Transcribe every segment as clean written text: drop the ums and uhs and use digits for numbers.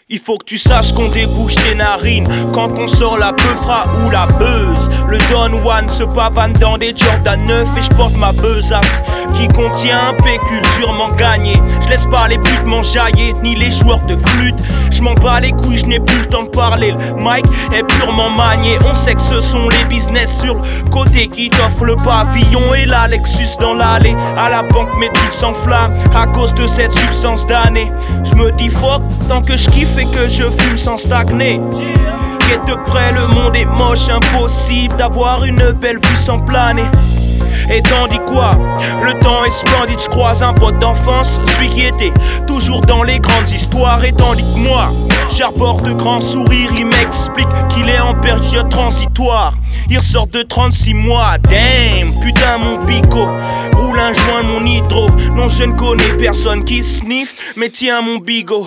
Il faut que tu saches qu'on débouche tes narines quand on sort la peufra ou la buzz. Le Don Juan se pavane dans des Jordan 9 et je porte ma besace qui contient un pécule durement gagné. Je laisse pas les putes m'enjailler ni les joueurs de flûte. Je m'en bats les couilles, je n'ai plus le temps de parler. Le mic est purement manié. On sait que ce sont les business sur le côté qui t'offrent le pavillon et la Lexus dans l'allée. À la banque mes trucs s'enflamment à cause de cette substance damnée. Je me dis fuck tant que je kiffe et que je fume sans stagner. Qu'est de près, le monde est moche, impossible d'avoir une belle vue sans planer. Et tandis quoi, le temps est splendide, je croise un pote d'enfance, celui qui était toujours dans les grandes histoires. Et tandis que moi, j'arbore de grands sourires, il m'explique qu'il est en période transitoire. Il ressort de 36 mois, damn, putain mon bico. Roule un joint mon hydro, non je ne connais personne qui sniffe, mais tiens mon bigot.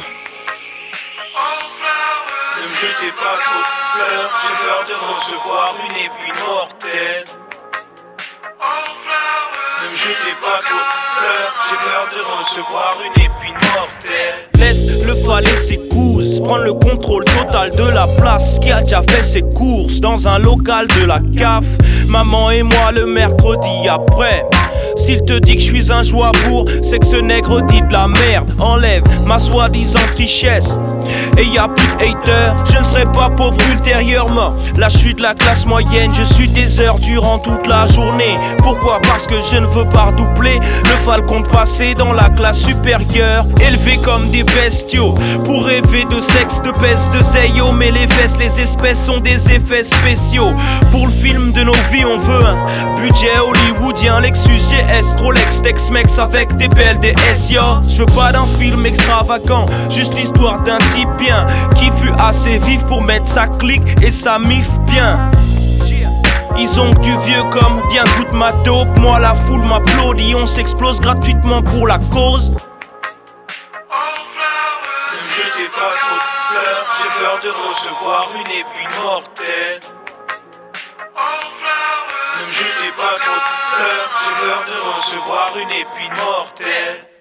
Ne me jetez pas trop de fleurs, j'ai peur de recevoir une épine mortelle. Ne me jetez pas trop de fleurs, j'ai peur de recevoir une épine mortelle. Laisse le falais ses cousses, prendre le contrôle total de la place. Qui a déjà fait ses courses dans un local de la CAF. Maman et moi le mercredi après. S'il te dit que je suis un joie-bourg, c'est que ce nègre dit de la merde. Enlève ma soi-disant richesse et y'a plus de haters. Je ne serai pas pauvre ultérieurement. Là je suis de la classe moyenne, je suis des heures durant toute la journée. Pourquoi? Parce que je ne veux pas redoubler le falcon de passer dans la classe supérieure. Élevés comme des bestiaux pour rêver de sexe, de peste, de zeyo. Mais les fesses, les espèces sont des effets spéciaux. Pour le film de nos vies on veut un budget hollywoodien. Lexus GS, Rolex, Tex-Mex avec des BLDS, yo. Je veux pas d'un film extravagant, juste l'histoire d'un type bien qui fut assez vif pour mettre sa clique et sa mif bien. Ils ont que du vieux comme viens goûte ma dope. Moi la foule m'applaudit, on s'explose gratuitement pour la cause. Ne me jetez pas trop de fleurs, j'ai peur de recevoir une épine mortelle. Ne me jetez pas trop de fleurs, j'ai peur de recevoir une épine mortelle.